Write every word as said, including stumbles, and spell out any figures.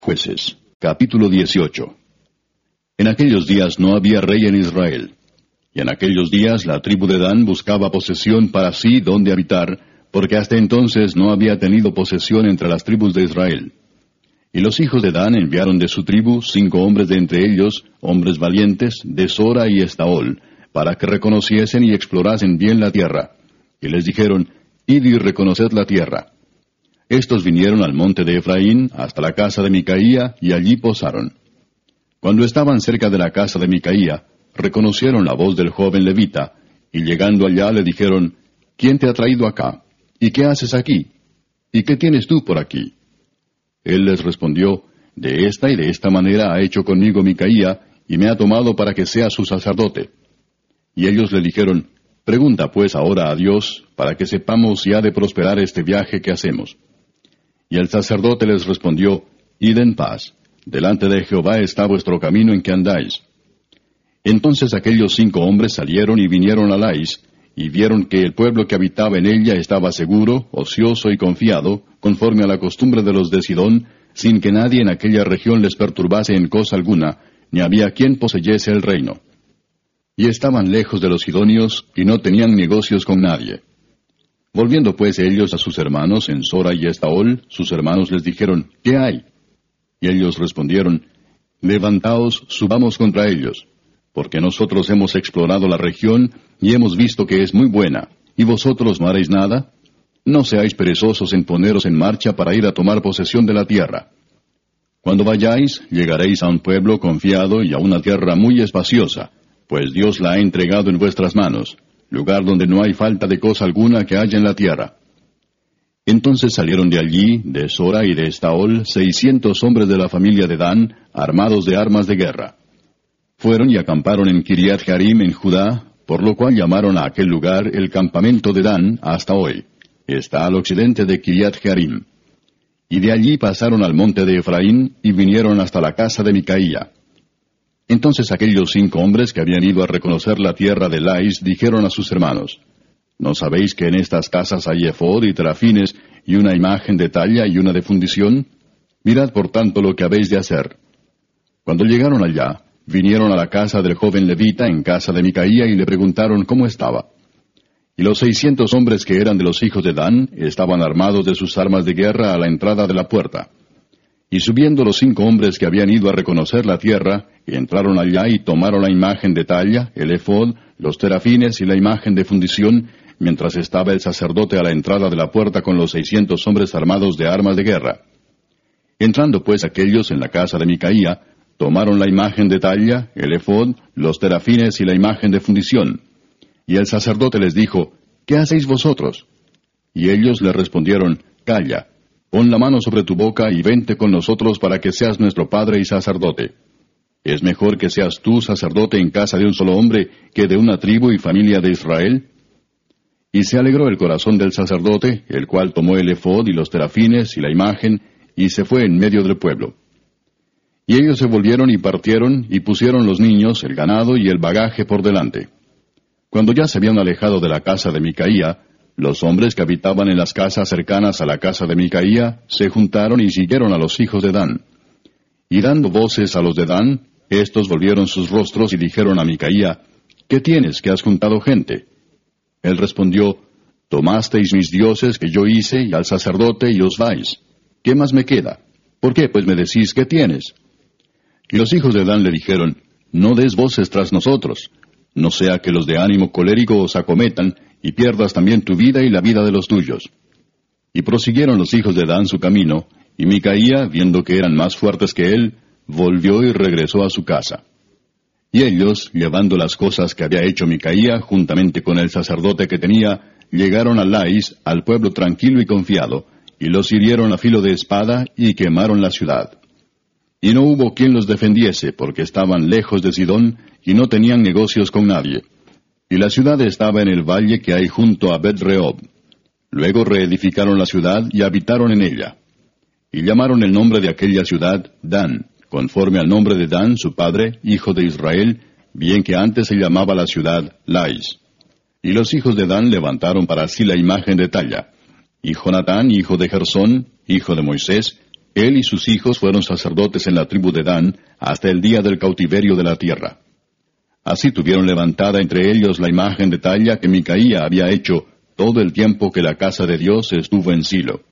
Jueces, capítulo dieciocho. En aquellos días no había rey en Israel. Y en aquellos días la tribu de Dan buscaba posesión para sí donde habitar, porque hasta entonces no había tenido posesión entre las tribus de Israel. Y los hijos de Dan enviaron de su tribu cinco hombres de entre ellos, hombres valientes, de Sora y Estaol, para que reconociesen y explorasen bien la tierra. Y les dijeron, Id y reconoced la tierra. Estos vinieron al monte de Efraín, hasta la casa de Micaía, y allí posaron. Cuando estaban cerca de la casa de Micaía, reconocieron la voz del joven levita, y llegando allá le dijeron, ¿Quién te ha traído acá? ¿Y qué haces aquí? ¿Y qué tienes tú por aquí? Él les respondió, De esta y de esta manera ha hecho conmigo Micaía, y me ha tomado para que sea su sacerdote. Y ellos le dijeron, Pregunta pues ahora a Dios, para que sepamos si ha de prosperar este viaje que hacemos. Y el sacerdote les respondió, Id en paz, delante de Jehová está vuestro camino en que andáis. Entonces aquellos cinco hombres salieron y vinieron a Lais, y vieron que el pueblo que habitaba en ella estaba seguro, ocioso y confiado, conforme a la costumbre de los de Sidón, sin que nadie en aquella región les perturbase en cosa alguna, ni había quien poseyese el reino. Y estaban lejos de los sidonios, y no tenían negocios con nadie. Volviendo pues ellos a sus hermanos en Sora y Estaol, sus hermanos les dijeron, ¿qué hay? Y ellos respondieron, Levantaos, subamos contra ellos, porque nosotros hemos explorado la región, y hemos visto que es muy buena, ¿y vosotros no haréis nada? No seáis perezosos en poneros en marcha para ir a tomar posesión de la tierra. Cuando vayáis, llegaréis a un pueblo confiado y a una tierra muy espaciosa, pues Dios la ha entregado en vuestras manos, lugar donde no hay falta de cosa alguna que haya en la tierra. Entonces salieron de allí, de Sora y de Estaol, seiscientos hombres de la familia de Dan, armados de armas de guerra. Fueron y acamparon en Kiriath Jearim en Judá, por lo cual llamaron a aquel lugar el campamento de Dan hasta hoy. Está al occidente de Kiriath Jearim. Y de allí pasaron al monte de Efraín y vinieron hasta la casa de Micaía. Entonces aquellos cinco hombres que habían ido a reconocer la tierra de Lais dijeron a sus hermanos, ¿No sabéis que en estas casas hay efod y terafines y una imagen de talla y una de fundición? Mirad por tanto lo que habéis de hacer. Cuando llegaron allá, vinieron a la casa del joven levita en casa de Micaía y le preguntaron cómo estaba. Y los seiscientos hombres que eran de los hijos de Dan estaban armados de sus armas de guerra a la entrada de la puerta. Y subiendo los cinco hombres que habían ido a reconocer la tierra, entraron allá y tomaron la imagen de talla, el efod, los terafines y la imagen de fundición, mientras estaba el sacerdote a la entrada de la puerta con los seiscientos hombres armados de armas de guerra. Entrando pues aquellos en la casa de Micaía, tomaron la imagen de talla, el efod, los terafines y la imagen de fundición. Y el sacerdote les dijo, ¿qué hacéis vosotros? Y ellos le respondieron, Calla, pon la mano sobre tu boca y vente con nosotros para que seas nuestro padre y sacerdote. ¿Es mejor que seas tú sacerdote en casa de un solo hombre que de una tribu y familia de Israel? Y se alegró el corazón del sacerdote, el cual tomó el efod y los terafines y la imagen, y se fue en medio del pueblo. Y ellos se volvieron y partieron, y pusieron los niños, el ganado y el bagaje por delante. Cuando ya se habían alejado de la casa de Micaía, los hombres que habitaban en las casas cercanas a la casa de Micaía se juntaron y siguieron a los hijos de Dan. Y dando voces a los de Dan, estos volvieron sus rostros y dijeron a Micaía, ¿qué tienes que has juntado gente? Él respondió, Tomasteis mis dioses que yo hice y al sacerdote y os vais. ¿Qué más me queda? ¿Por qué pues me decís qué tienes? Y los hijos de Dan le dijeron, No des voces tras nosotros, no sea que los de ánimo colérico os acometan, y pierdas también tu vida y la vida de los tuyos. Y prosiguieron los hijos de Dan su camino, y Micaía, viendo que eran más fuertes que él, volvió y regresó a su casa. Y ellos, llevando las cosas que había hecho Micaía, juntamente con el sacerdote que tenía, llegaron a Lais, al pueblo tranquilo y confiado, y los hirieron a filo de espada, y quemaron la ciudad. Y no hubo quien los defendiese, porque estaban lejos de Sidón, y no tenían negocios con nadie. Y la ciudad estaba en el valle que hay junto a Bet-rehob. Luego reedificaron la ciudad y habitaron en ella. Y llamaron el nombre de aquella ciudad Dan, conforme al nombre de Dan, su padre, hijo de Israel, bien que antes se llamaba la ciudad Lais. Y los hijos de Dan levantaron para sí la imagen de talla. Y Jonatán, hijo de Gersón, hijo de Moisés, Él y sus hijos fueron sacerdotes en la tribu de Dan hasta el día del cautiverio de la tierra. Así tuvieron levantada entre ellos la imagen de talla que Micaía había hecho todo el tiempo que la casa de Dios estuvo en Silo.